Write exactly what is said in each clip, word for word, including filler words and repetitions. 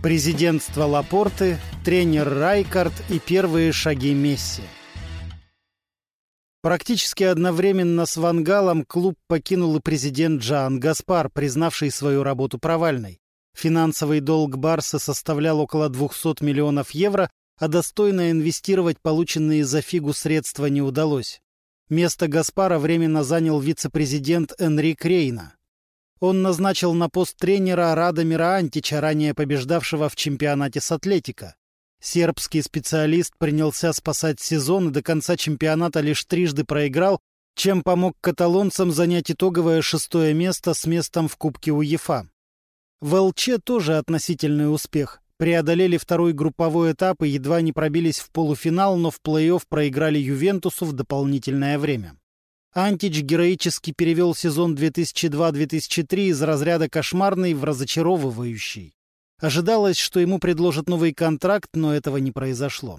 Президентство Лапорты, тренер Райкард и первые шаги Месси. Практически одновременно с Ван Галом клуб покинул и президент Джоан Гаспар, признавший свою работу провальной. Финансовый долг Барсы составлял около двухсот миллионов евро, а достойно инвестировать полученные за фигу средства не удалось. Место Гаспара временно занял вице-президент Энрик Рейна. Он назначил на пост тренера Радомира Антича, ранее побеждавшего в чемпионате с Атлетико. Сербский специалист принялся спасать сезон и до конца чемпионата лишь трижды проиграл, чем помог каталонцам занять итоговое шестое место с местом в Кубке УЕФА. В ЛЧ тоже относительный успех. Преодолели второй групповой этап и едва не пробились в полуфинал, но в плей-офф проиграли Ювентусу в дополнительное время. Антич героически перевел сезон две тысячи два — две тысячи три из разряда кошмарный в разочаровывающий. Ожидалось, что ему предложат новый контракт, но этого не произошло.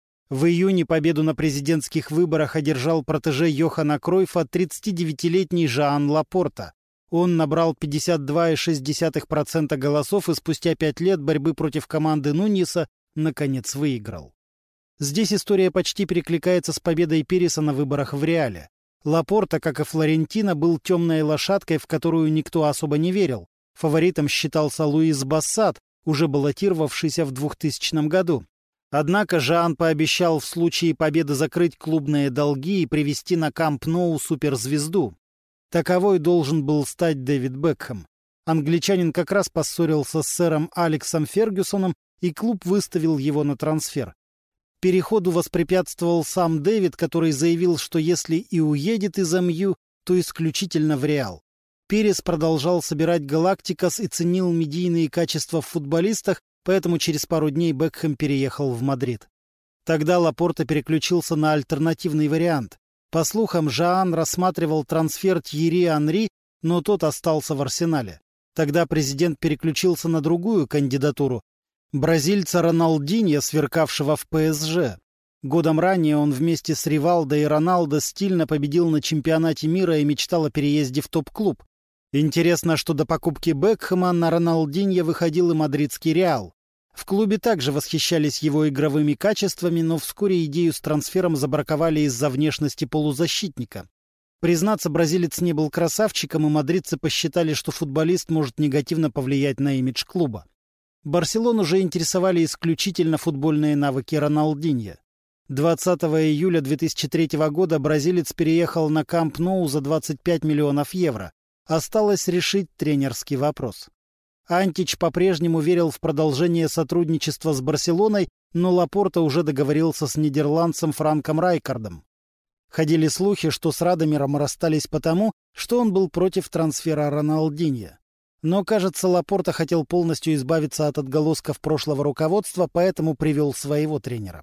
В июне победу на президентских выборах одержал протеже Йохана Кройфа тридцатидевятилетний Жоан Лапорта. Он набрал пятьдесят два целых шесть десятых процента голосов и спустя пять лет борьбы против команды Нуньеса наконец выиграл. Здесь история почти перекликается с победой Переса на выборах в Реале. Лапорта, как и Флорентино, был темной лошадкой, в которую никто особо не верил. Фаворитом считался Луис Бассат, уже баллотировавшийся в двухтысячном году. Однако Жоан пообещал в случае победы закрыть клубные долги и привести на Камп Ноу суперзвезду. Таковой должен был стать Дэвид Бекхэм. Англичанин как раз поссорился с сэром Алексом Фергюсоном, и клуб выставил его на трансфер. Переходу воспрепятствовал сам Дэвид, который заявил, что если и уедет из МЮ, то исключительно в Реал. Перес продолжал собирать галактикос и ценил медийные качества в футболистах, поэтому через пару дней Бекхэм переехал в Мадрид. Тогда Лапорта переключился на альтернативный вариант. По слухам, Жоан рассматривал трансфер Тьерри Анри, но тот остался в Арсенале. Тогда президент переключился на другую кандидатуру — бразильца Роналдиньо, сверкавшего в ПСЖ. Годом ранее он вместе с Ривалдо и Роналдо стильно победил на чемпионате мира и мечтал о переезде в топ-клуб. Интересно, что до покупки Бекхэма на Роналдиньо выходил и мадридский Реал. В клубе также восхищались его игровыми качествами, но вскоре идею с трансфером забраковали из-за внешности полузащитника. Признаться, бразилец не был красавчиком, и мадридцы посчитали, что футболист может негативно повлиять на имидж клуба. Барселону же интересовали исключительно футбольные навыки Роналдиньо. двадцатого июля две тысячи третьего года бразилец переехал на Камп Ноу за двадцать пять миллионов евро. Осталось решить тренерский вопрос. Антич по-прежнему верил в продолжение сотрудничества с Барселоной, но Лапорта уже договорился с нидерландцем Франком Райкардом. Ходили слухи, что с Радомиром расстались потому, что он был против трансфера Роналдиньо. Но, кажется, Лапорта хотел полностью избавиться от отголосков прошлого руководства, поэтому привел своего тренера.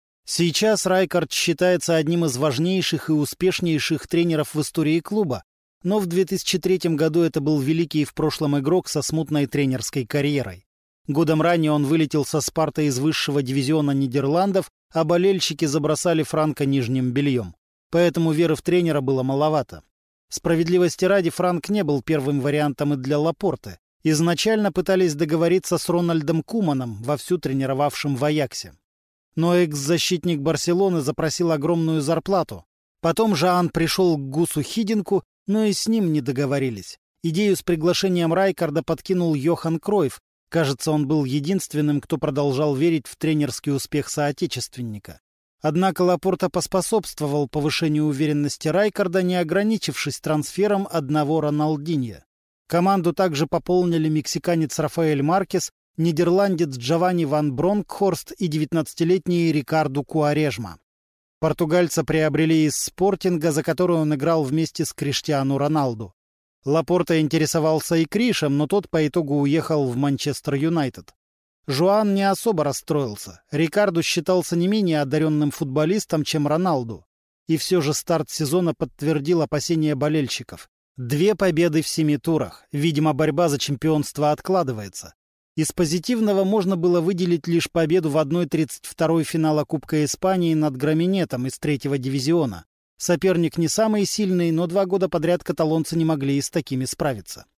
Сейчас Райкард считается одним из важнейших и успешнейших тренеров в истории клуба, но в две тысячи третьем году это был великий в прошлом игрок со смутной тренерской карьерой. Годом ранее он вылетел со Спартой из высшего дивизиона Нидерландов, а болельщики забросали Франка нижним бельем. Поэтому веры в тренера было маловато. Справедливости ради, Франк не был первым вариантом и для Лапорты. Изначально пытались договориться с Рональдом Куманом, вовсю тренировавшим в Аяксе. Но экс-защитник Барселоны запросил огромную зарплату. Потом Жоан пришел к Гусу Хидинку, но и с ним не договорились. Идею с приглашением Райкарда подкинул Йохан Кройф. Кажется, он был единственным, кто продолжал верить в тренерский успех соотечественника. Однако Лапорта поспособствовал повышению уверенности Райкарда, не ограничившись трансфером одного Роналдиньо. Команду также пополнили мексиканец Рафаэль Маркес, нидерландец Джованни ван Бронкхорст и девятнадцатилетний Рикарду Куарежма. Португальца приобрели из Спортинга, за который он играл вместе с Криштиану Роналду. Лапорта интересовался и Кришем, но тот по итогу уехал в Манчестер Юнайтед. Жоан не особо расстроился. Рикарду считался не менее одаренным футболистом, чем Роналду. И все же старт сезона подтвердил опасения болельщиков. Две победы в семи турах. Видимо, борьба за чемпионство откладывается. Из позитивного можно было выделить лишь победу в одна тридцать второй финала Кубка Испании над Граминетом из третьего дивизиона. Соперник не самый сильный, но два года подряд каталонцы не могли и с такими справиться.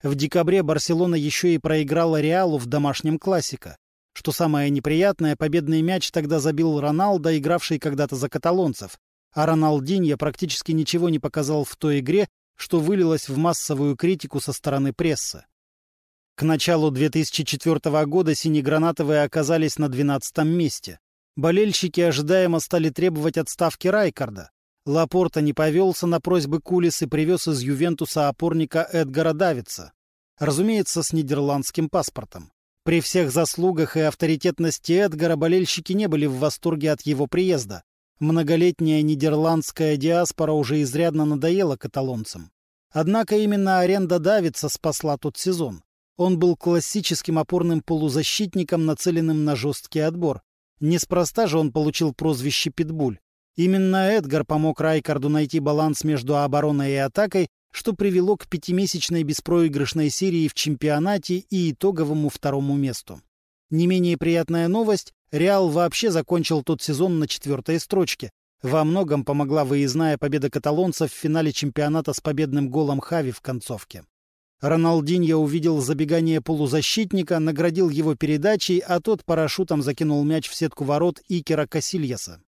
В декабре Барселона еще и проиграла Реалу в домашнем классико. Что самое неприятное, победный мяч тогда забил Роналдо, игравший когда-то за каталонцев. А Роналдиньо практически ничего не показал в той игре, что вылилось в массовую критику со стороны прессы. К началу две тысячи четвёртого года синегранатовые оказались на двенадцатом месте. Болельщики ожидаемо стали требовать отставки Райкарда. Лапорта не повелся на просьбы Кулис и привез из Ювентуса опорника Эдгара Давидса. Разумеется, с нидерландским паспортом. При всех заслугах и авторитетности Эдгара болельщики не были в восторге от его приезда. Многолетняя нидерландская диаспора уже изрядно надоела каталонцам. Однако именно аренда Давидса спасла тот сезон. Он был классическим опорным полузащитником, нацеленным на жесткий отбор. Неспроста же он получил прозвище «Питбуль». Именно Эдгар помог Райкарду найти баланс между обороной и атакой, что привело к пятимесячной беспроигрышной серии в чемпионате и итоговому второму месту. Не менее приятная новость — Реал вообще закончил тот сезон на четвертой строчке. Во многом помогла выездная победа каталонцев в финале чемпионата с победным голом Хави в концовке. Роналдиньо увидел забегание полузащитника, наградил его передачей, а тот парашютом закинул мяч в сетку ворот Икера Касильяса.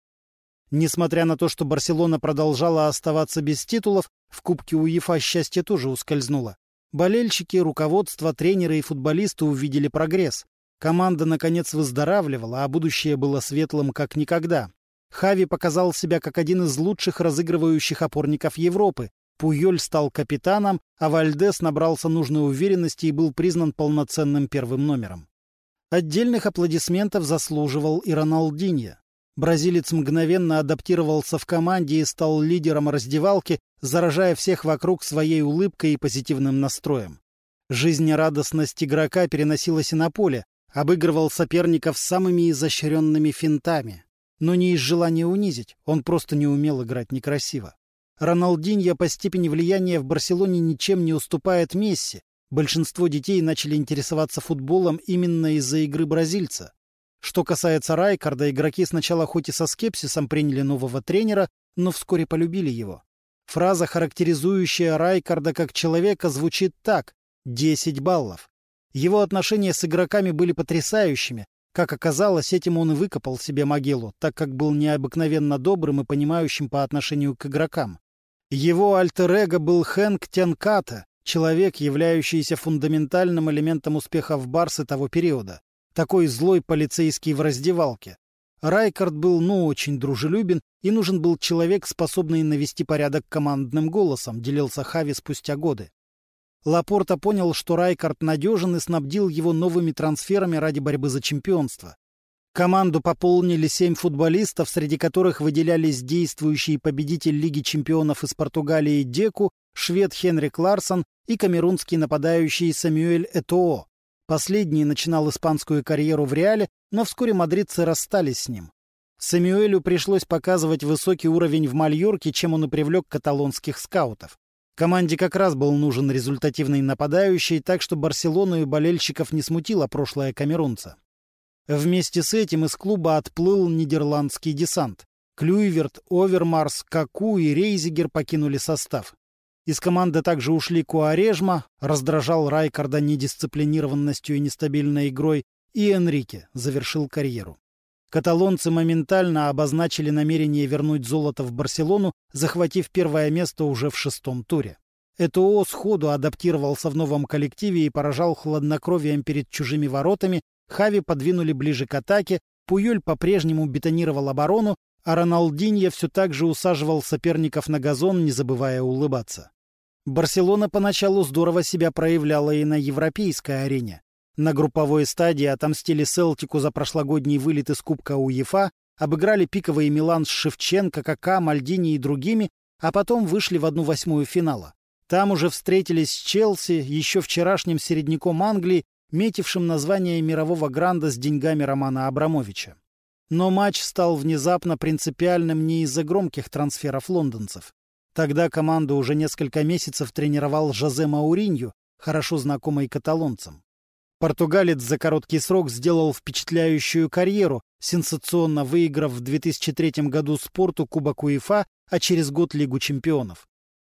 Несмотря на то, что Барселона продолжала оставаться без титулов, в Кубке УЕФА счастье тоже ускользнуло. Болельщики, руководство, тренеры и футболисты увидели прогресс. Команда, наконец, выздоравливала, а будущее было светлым как никогда. Хави показал себя как один из лучших разыгрывающих опорников Европы. Пуйоль стал капитаном, а Вальдес набрался нужной уверенности и был признан полноценным первым номером. Отдельных аплодисментов заслуживал и Роналдиньо. Бразилец мгновенно адаптировался в команде и стал лидером раздевалки, заражая всех вокруг своей улыбкой и позитивным настроем. Жизнерадостность игрока переносилась и на поле, обыгрывал соперников самыми изощренными финтами. Но не из желания унизить, он просто не умел играть некрасиво. Роналдиньо по степени влияния в Барселоне ничем не уступает Месси. Большинство детей начали интересоваться футболом именно из-за игры бразильца. Что касается Райкарда, игроки сначала хоть и со скепсисом приняли нового тренера, но вскоре полюбили его. Фраза, характеризующая Райкарда как человека, звучит так: десять баллов. Его отношения с игроками были потрясающими. Как оказалось, этим он и выкопал себе могилу, так как был необыкновенно добрым и понимающим по отношению к игрокам. Его альтер-эго был Хэнк Тенкате, человек, являющийся фундаментальным элементом успехов Барсы того периода. Такой злой полицейский в раздевалке. Райкард был ну очень дружелюбен, и нужен был человек, способный навести порядок командным голосом, делился Хави спустя годы. Лапорта понял, что Райкард надежен, и снабдил его новыми трансферами ради борьбы за чемпионство. Команду пополнили семь футболистов, среди которых выделялись действующий победитель Лиги чемпионов из Португалии Деку, швед Хенрик Ларсон и камерунский нападающий Самюэль Этоо. Последний начинал испанскую карьеру в Реале, но вскоре мадридцы расстались с ним. Самюэлю пришлось показывать высокий уровень в Мальорке, чем он и привлек каталонских скаутов. Команде как раз был нужен результативный нападающий, так что Барселону и болельщиков не смутило прошлое камерунца. Вместе с этим из клуба отплыл нидерландский десант. Клюйверт, Овермарс, Каку и Рейзигер покинули состав. Из команды также ушли Куарежма, раздражал Райкарда недисциплинированностью и нестабильной игрой, и Энрике завершил карьеру. Каталонцы моментально обозначили намерение вернуть золото в Барселону, захватив первое место уже в шестом туре. Этоо сходу адаптировался в новом коллективе и поражал хладнокровием перед чужими воротами, Хави подвинули ближе к атаке, Пуйоль по-прежнему бетонировал оборону, а Роналдиньо все так же усаживал соперников на газон, не забывая улыбаться. Барселона поначалу здорово себя проявляла и на европейской арене. На групповой стадии отомстили Селтику за прошлогодний вылет из Кубка УЕФА, обыграли пиковый Милан с Шевченко, Кака, Мальдини и другими, а потом вышли в одну восьмую финала. Там уже встретились с Челси, еще вчерашним середняком Англии, метившим название мирового гранда с деньгами Романа Абрамовича. Но матч стал внезапно принципиальным не из-за громких трансферов лондонцев. Тогда команду уже несколько месяцев тренировал Жозе Мауриньо, хорошо знакомый каталонцам. Португалец за короткий срок сделал впечатляющую карьеру, сенсационно выиграв в две тысячи третьем году спорту Кубок УЕФА, а через год Лигу чемпионов.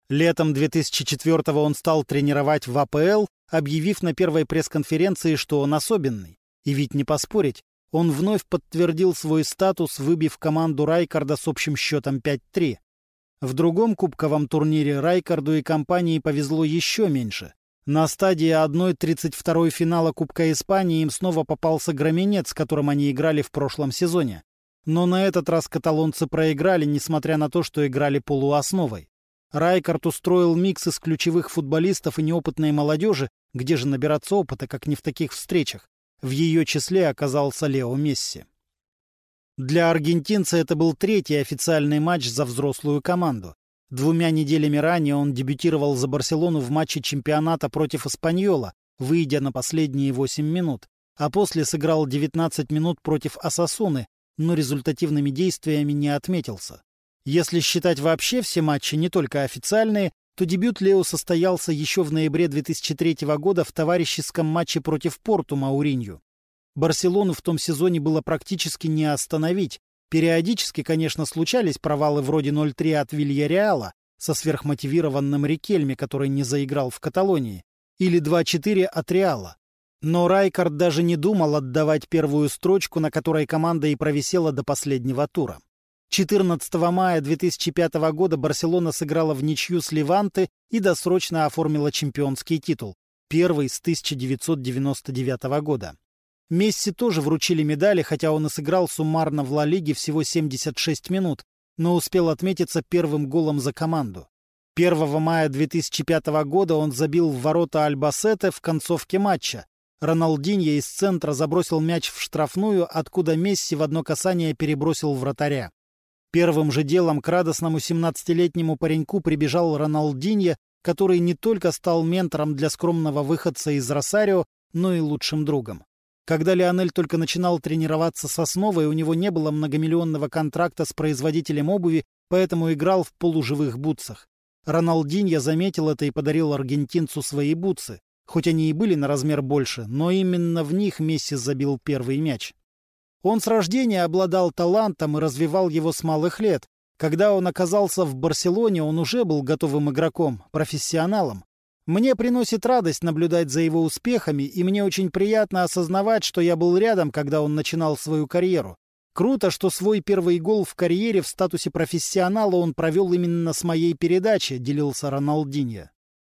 Летом две тысячи четвёртого он стал тренировать в А Пэ Эл, объявив на первой пресс-конференции, что он особенный. И ведь не поспорить, он вновь подтвердил свой статус, выбив команду Райкарда с общим счетом пять три. В другом кубковом турнире Райкарду и компании повезло еще меньше. На стадии одна тридцать два финала Кубка Испании им снова попался громенец, с которым они играли в прошлом сезоне. Но на этот раз каталонцы проиграли, несмотря на то, что играли полуосновой. Райкард устроил микс из ключевых футболистов и неопытной молодежи, где же набираться опыта, как не в таких встречах. В ее числе оказался Лео Месси. Для аргентинца это был третий официальный матч за взрослую команду. Двумя неделями ранее он дебютировал за Барселону в матче чемпионата против Эспаньола, выйдя на последние восемь минут, а после сыграл девятнадцать минут против Осасуны, но результативными действиями не отметился. Если считать вообще все матчи, не только официальные, то дебют Лео состоялся еще в ноябре две тысячи третьего года в товарищеском матче против Порту Мауринью. Барселону в том сезоне было практически не остановить. Периодически, конечно, случались провалы вроде ноль три от Вильяреала со сверхмотивированным Рикельме, который не заиграл в Каталонии, или два четыре от Реала. Но Райкард даже не думал отдавать первую строчку, на которой команда и провисела до последнего тура. четырнадцатого мая две тысячи пятого года Барселона сыграла в ничью с Леванте и досрочно оформила чемпионский титул, первый с тысяча девятьсот девяносто девятого года. Месси тоже вручили медали, хотя он и сыграл суммарно в Ла Лиге всего семьдесят шесть минут, но успел отметиться первым голом за команду. первого мая две тысячи пятого года он забил в ворота Альбасете в концовке матча. Роналдиньо из центра забросил мяч в штрафную, откуда Месси в одно касание перебросил вратаря. Первым же делом к радостному семнадцатилетнему пареньку прибежал Роналдиньо, который не только стал ментором для скромного выходца из Росарио, но и лучшим другом. Когда Лионель только начинал тренироваться с основой, у него не было многомиллионного контракта с производителем обуви, поэтому играл в полуживых бутсах. Роналдиньо заметил это и подарил аргентинцу свои бутсы. Хоть они и были на размер больше, но именно в них Месси забил первый мяч. Он с рождения обладал талантом и развивал его с малых лет. Когда он оказался в Барселоне, он уже был готовым игроком, профессионалом. Мне приносит радость наблюдать за его успехами, и мне очень приятно осознавать, что я был рядом, когда он начинал свою карьеру. Круто, что свой первый гол в карьере в статусе профессионала он провел именно с моей передачи, делился Роналдиньо.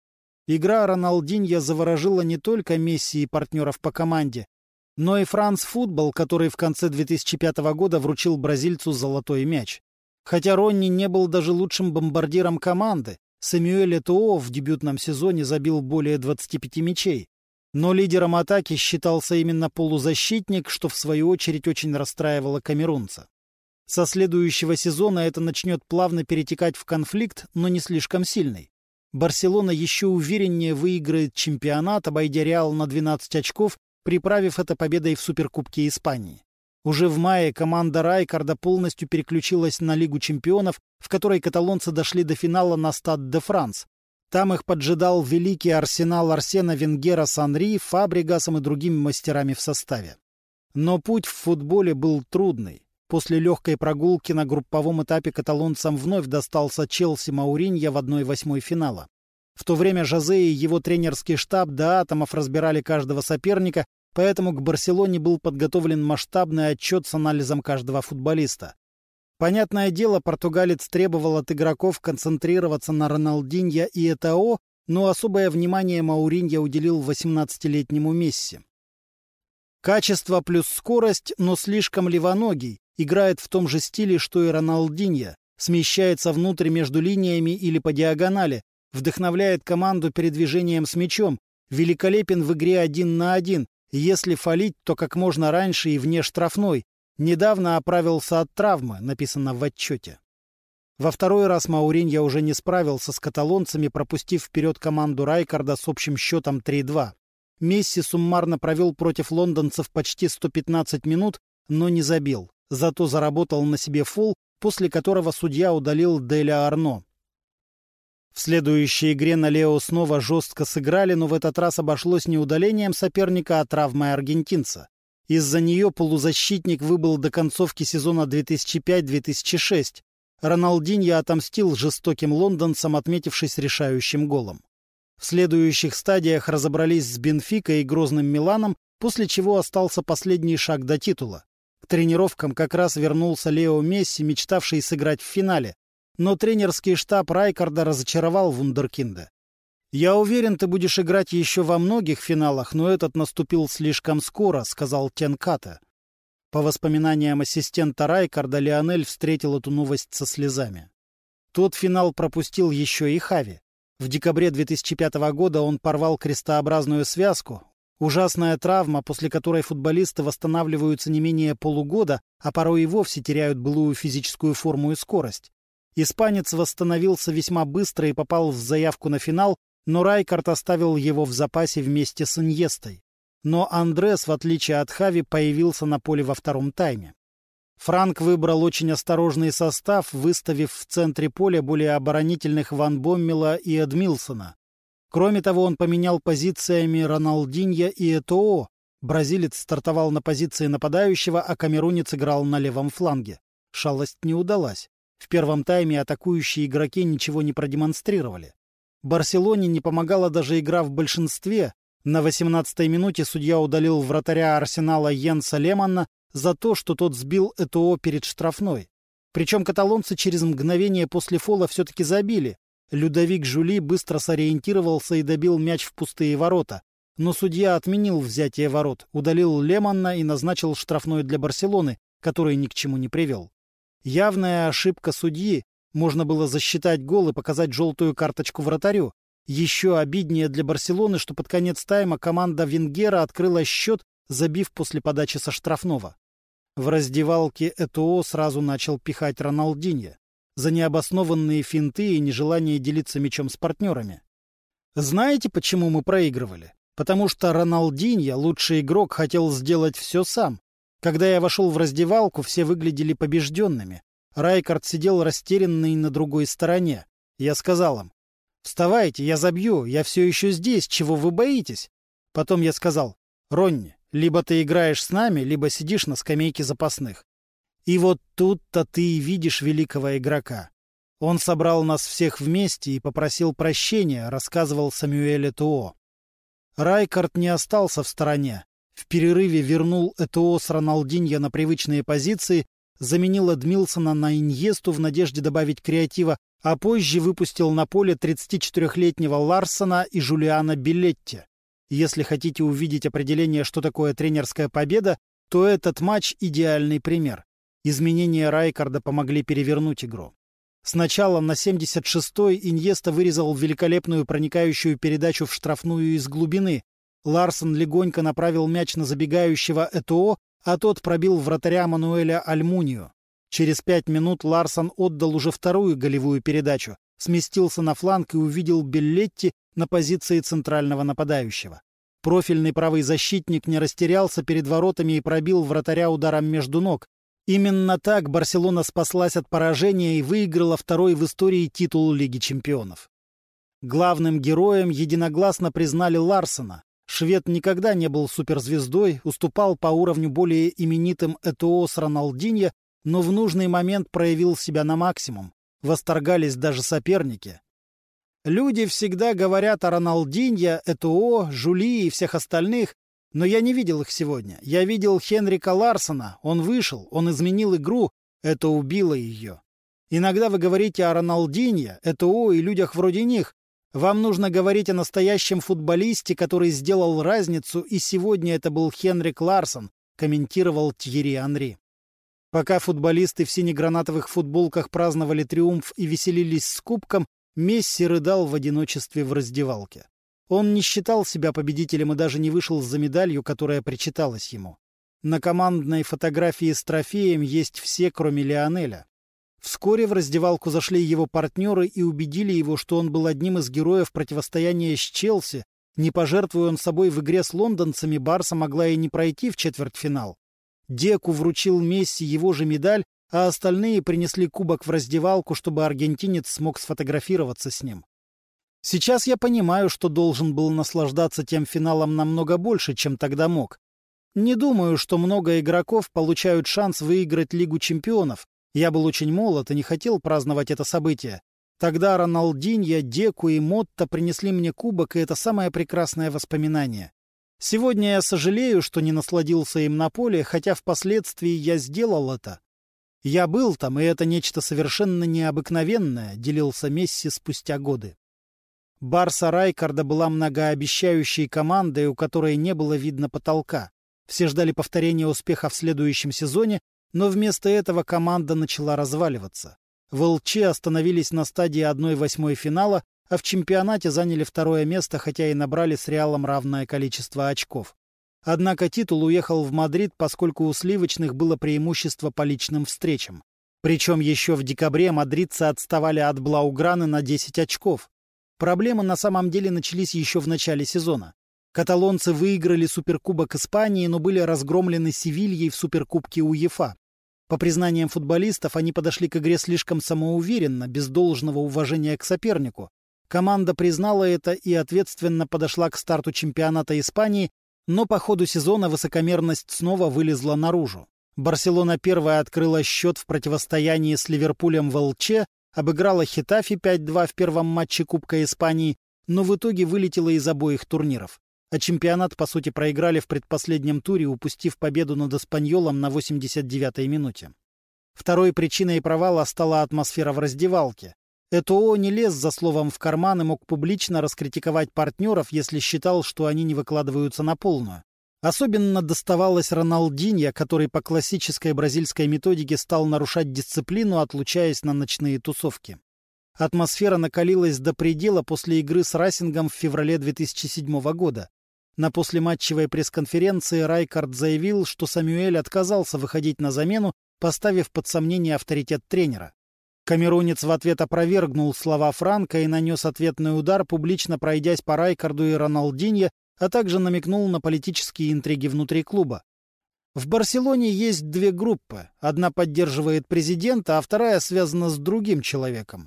Игра Роналдиньо заворожила не только Месси и партнеров по команде, но и Франс Футбол, который в конце две тысячи пятого года вручил бразильцу золотой мяч. Хотя Ронни не был даже лучшим бомбардиром команды, Сэмюэль Этуо в дебютном сезоне забил более двадцати пяти мячей. Но лидером атаки считался именно полузащитник, что в свою очередь очень расстраивало камерунца. Со следующего сезона это начнет плавно перетекать в конфликт, но не слишком сильный. Барселона еще увереннее выиграет чемпионат, обойдя Реал на двенадцать очков, приправив это победой в Суперкубке Испании. Уже в мае команда Райкарда полностью переключилась на Лигу чемпионов, в которой каталонцы дошли до финала на Стад де Франс. Там их поджидал великий арсенал Арсена Венгера с Анри, Фабрегасом и другими мастерами в составе. Но путь в футболе был трудный. После легкой прогулки на групповом этапе каталонцам вновь достался Челси Мауриньо в одной восьмой финала. В то время Жозе и его тренерский штаб до атомов разбирали каждого соперника, поэтому к Барселоне был подготовлен масштабный отчет с анализом каждого футболиста. Понятное дело, португалец требовал от игроков концентрироваться на Роналдиньо и Этуо, но особое внимание Мауриньо уделил восемнадцатилетнему Месси. Качество плюс скорость, но слишком левоногий, играет в том же стиле, что и Роналдиньо, смещается внутрь между линиями или по диагонали, вдохновляет команду передвижением с мячом, великолепен в игре один на один, если фалить, то как можно раньше и вне штрафной. Недавно оправился от травмы, написано в отчете. Во второй раз Мауриньо уже не справился с каталонцами, пропустив вперед команду Райкарда с общим счетом три два. Месси суммарно провел против лондонцев почти сто пятнадцать минут, но не забил. Зато заработал на себе фол, после которого судья удалил Деля Арно. В следующей игре на Лео снова жестко сыграли, но в этот раз обошлось не удалением соперника, а травмой аргентинца. Из-за нее полузащитник выбыл до концовки сезона две тысячи пятый — две тысячи шестой. Роналдиньо отомстил жестоким лондонцам, отметившись решающим голом. В следующих стадиях разобрались с Бенфикой и грозным Миланом, после чего остался последний шаг до титула. К тренировкам как раз вернулся Лео Месси, мечтавший сыграть в финале. Но тренерский штаб Райкарда разочаровал вундеркинда. «Я уверен, ты будешь играть еще во многих финалах, но этот наступил слишком скоро», — сказал Тен Кате. По воспоминаниям ассистента Райкарда, Лионель встретил эту новость со слезами. Тот финал пропустил еще и Хави. В декабре две тысячи пятого года он порвал крестообразную связку. Ужасная травма, после которой футболисты восстанавливаются не менее полугода, а порой и вовсе теряют былую физическую форму и скорость. Испанец восстановился весьма быстро и попал в заявку на финал, но Райкард оставил его в запасе вместе с Иньестой. Но Андрес, в отличие от Хави, появился на поле во втором тайме. Франк выбрал очень осторожный состав, выставив в центре поля более оборонительных Ван Боммела и Эдмилсона. Кроме того, он поменял позициями Роналдиньо и Этоо. Бразилец стартовал на позиции нападающего, а камерунец играл на левом фланге. Шалость не удалась. В первом тайме атакующие игроки ничего не продемонстрировали. Барселоне не помогала даже игра в большинстве. На восемнадцатой минуте судья удалил вратаря Арсенала Йенса Леманна за то, что тот сбил Этоо перед штрафной. Причем каталонцы через мгновение после фола все-таки забили. Людовик Жюли быстро сориентировался и добил мяч в пустые ворота. Но судья отменил взятие ворот, удалил Леманна и назначил штрафной для Барселоны, который ни к чему не привел. Явная ошибка судьи. Можно было засчитать гол и показать желтую карточку вратарю. Еще обиднее для Барселоны, что под конец тайма команда Венгера открыла счет, забив после подачи со штрафного. В раздевалке Этоо сразу начал пихать Роналдиньо за необоснованные финты и нежелание делиться мячом с партнерами. Знаете, почему мы проигрывали? Потому что Роналдиньо, лучший игрок, хотел сделать все сам. Когда я вошел в раздевалку, все выглядели побежденными. Райкард сидел растерянный на другой стороне. Я сказал им: «Вставайте, я забью, я все еще здесь, чего вы боитесь?» Потом я сказал: «Ронни, либо ты играешь с нами, либо сидишь на скамейке запасных». И вот тут-то ты и видишь великого игрока. Он собрал нас всех вместе и попросил прощения, рассказывал Самюэль Этоо. Райкард не остался в стороне. В перерыве вернул Этоо с Роналдиньо на привычные позиции, заменил Эдмилсона на Иньесту в надежде добавить креатива, а позже выпустил на поле тридцатичетырёхлетнего Ларсона и Жулиана Белетти. Если хотите увидеть определение, что такое тренерская победа, то этот матч — идеальный пример. Изменения Райкарда помогли перевернуть игру. Сначала на семьдесят шестой Иньеста вырезал великолепную проникающую передачу в штрафную из глубины. Ларсон легонько направил мяч на забегающего Этоо, а тот пробил вратаря Мануэля Альмунью. Через пять минут Ларсон отдал уже вторую голевую передачу, сместился на фланг и увидел Беллетти на позиции центрального нападающего. Профильный правый защитник не растерялся перед воротами и пробил вратаря ударом между ног. Именно так Барселона спаслась от поражения и выиграла второй в истории титул Лиги чемпионов. Главным героем единогласно признали Ларсона. Швед никогда не был суперзвездой, уступал по уровню более именитым Этоо с Роналдиньо, но в нужный момент проявил себя на максимум. Восторгались даже соперники. Люди всегда говорят о Роналдиньо, Этоо, Жули и всех остальных, но я не видел их сегодня. Я видел Хенрика Ларсона. Он вышел, он изменил игру. Это убило ее. Иногда вы говорите о Роналдиньо, Этоо и людях вроде них. Вам нужно говорить о настоящем футболисте, который сделал разницу, и сегодня это был Хенрик Ларсон, комментировал Тьерри Анри. Пока футболисты в синегранатовых футболках праздновали триумф и веселились с кубком, Месси рыдал в одиночестве в раздевалке. Он не считал себя победителем и даже не вышел за медалью, которая причиталась ему. На командной фотографии с трофеем есть все, кроме Лионеля. Вскоре в раздевалку зашли его партнеры и убедили его, что он был одним из героев противостояния с Челси. Не пожертвуя он собой в игре с лондонцами, Барса могла и не пройти в четвертьфинал. Деку вручил Месси его же медаль, а остальные принесли кубок в раздевалку, чтобы аргентинец смог сфотографироваться с ним. Сейчас я понимаю, что должен был наслаждаться тем финалом намного больше, чем тогда мог. Не думаю, что много игроков получают шанс выиграть Лигу чемпионов. Я был очень молод и не хотел праздновать это событие. Тогда Роналдиньо, Деку и Мотта принесли мне кубок, и это самое прекрасное воспоминание. Сегодня я сожалею, что не насладился им на поле, хотя впоследствии я сделал это. Я был там, и это нечто совершенно необыкновенное, делился Месси спустя годы. Барса Райкарда была многообещающей командой, у которой не было видно потолка. Все ждали повторения успеха в следующем сезоне, но вместо этого команда начала разваливаться. ВЛЧ остановились на стадии одной восьмой финала, а в чемпионате заняли второе место, хотя и набрали с Реалом равное количество очков. Однако титул уехал в Мадрид, поскольку у сливочных было преимущество по личным встречам. Причем еще в декабре мадридцы отставали от Блауграны на десять очков. Проблемы на самом деле начались еще в начале сезона. Каталонцы выиграли Суперкубок Испании, но были разгромлены Севильей в Суперкубке УЕФА. По признаниям футболистов, они подошли к игре слишком самоуверенно, без должного уважения к сопернику. Команда признала это и ответственно подошла к старту чемпионата Испании, но по ходу сезона высокомерность снова вылезла наружу. Барселона первая открыла счет в противостоянии с Ливерпулем в ЛЧ, обыграла Хетафи пять-два в первом матче Кубка Испании, но в итоге вылетела из обоих турниров. А чемпионат, по сути, проиграли в предпоследнем туре, упустив победу над Эспаньолом на восемьдесят девятой минуте. Второй причиной провала стала атмосфера в раздевалке. Этоо не лез за словом в карман и мог публично раскритиковать партнеров, если считал, что они не выкладываются на полную. Особенно доставалось Роналдиньо, который по классической бразильской методике стал нарушать дисциплину, отлучаясь на ночные тусовки. Атмосфера накалилась до предела после игры с Расингом в феврале две тысячи седьмого года. На послематчевой пресс-конференции Райкард заявил, что Самюэль отказался выходить на замену, поставив под сомнение авторитет тренера. Камерунец в ответ опровергнул слова Франка и нанес ответный удар, публично пройдясь по Райкарду и Роналдиньо, а также намекнул на политические интриги внутри клуба. В Барселоне есть две группы. Одна поддерживает президента, а вторая связана с другим человеком.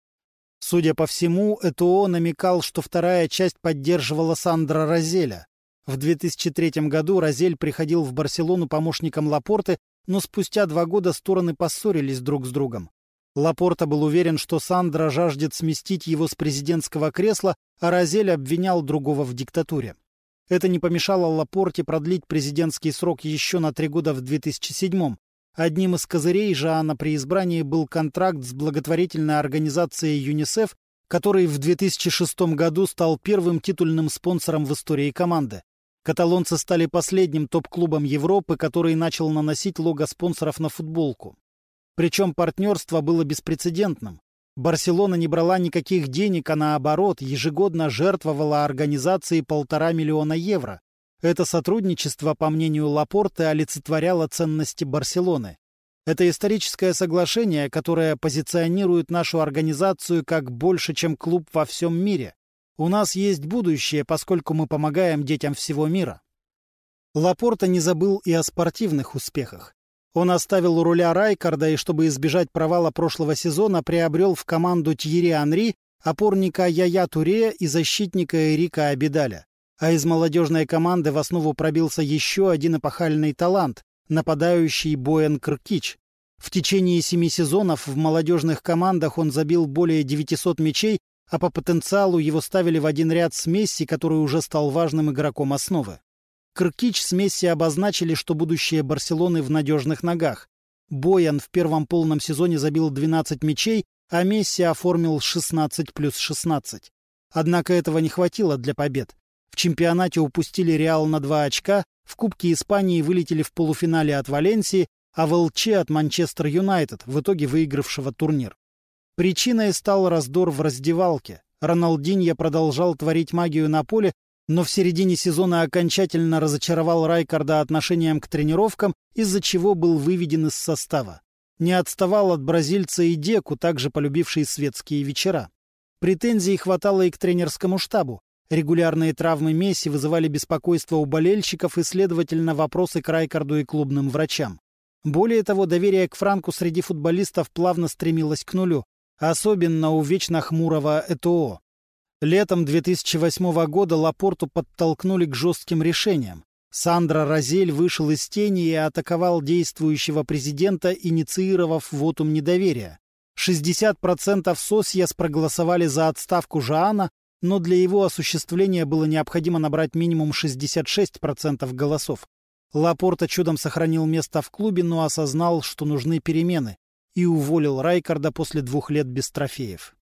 Судя по всему, Этоо намекал, что вторая часть поддерживала Сандро Розеля. В две тысячи третьем году Розель приходил в Барселону помощником Лапорты, но спустя два года стороны поссорились друг с другом. Лапорта был уверен, что Сандро жаждет сместить его с президентского кресла, а Розель обвинял другого в диктатуре. Это не помешало Лапорте продлить президентский срок еще на три года в две тысячи седьмом. Одним из козырей Жаана при избрании был контракт с благотворительной организацией ЮНИСЕФ, который в две тысячи шестом году стал первым титульным спонсором в истории команды. Каталонцы стали последним топ-клубом Европы, который начал наносить лого спонсоров на футболку. Причем партнерство было беспрецедентным. Барселона не брала никаких денег, а наоборот, ежегодно жертвовала организации полтора миллиона евро. Это сотрудничество, по мнению Лапорты, олицетворяло ценности Барселоны. Это историческое соглашение, которое позиционирует нашу организацию как больше, чем клуб во всем мире. У нас есть будущее, поскольку мы помогаем детям всего мира. Лапорта не забыл и о спортивных успехах. Он оставил у руля Райкарда и, чтобы избежать провала прошлого сезона, приобрел в команду Тьерри Анри, опорника Яя Туре и защитника Эрика Абидаля. А из молодежной команды в основу пробился еще один эпохальный талант – нападающий Боян Кркич. В течение семи сезонов в молодежных командах он забил более девятисот мячей, а по потенциалу его ставили в один ряд с Месси, который уже стал важным игроком основы. Кркич с Месси обозначили, что будущее Барселоны в надежных ногах. Боян в первом полном сезоне забил двенадцать мячей, а Месси оформил шестнадцать плюс шестнадцать. Однако этого не хватило для побед. В чемпионате упустили Реал на два очка, в Кубке Испании вылетели в полуфинале от Валенсии, а в ЛЧ от Манчестер Юнайтед, в итоге выигравшего турнир. Причиной стал раздор в раздевалке. Роналдиньо продолжал творить магию на поле, но в середине сезона окончательно разочаровал Райкарда отношением к тренировкам, из-за чего был выведен из состава. Не отставал от бразильца и Деку, также полюбивший светские вечера. Претензий хватало и к тренерскому штабу. Регулярные травмы Месси вызывали беспокойство у болельщиков и, следовательно, вопросы к Райкарду и клубным врачам. Более того, доверие к Франку среди футболистов плавно стремилось к нулю, особенно у вечно хмурого Этоо. Летом две тысячи восьмого года Лапорту подтолкнули к жестким решениям. Сандро Розель вышел из тени и атаковал действующего президента, инициировав вотум недоверия. шестьдесят процентов сосьес проголосовали за отставку Жоана, но для его осуществления было необходимо набрать минимум шестьдесят шесть процентов голосов. Лапорта чудом сохранил место в клубе, но осознал, что нужны перемены, и уволил Райкарда после двух лет без трофеев.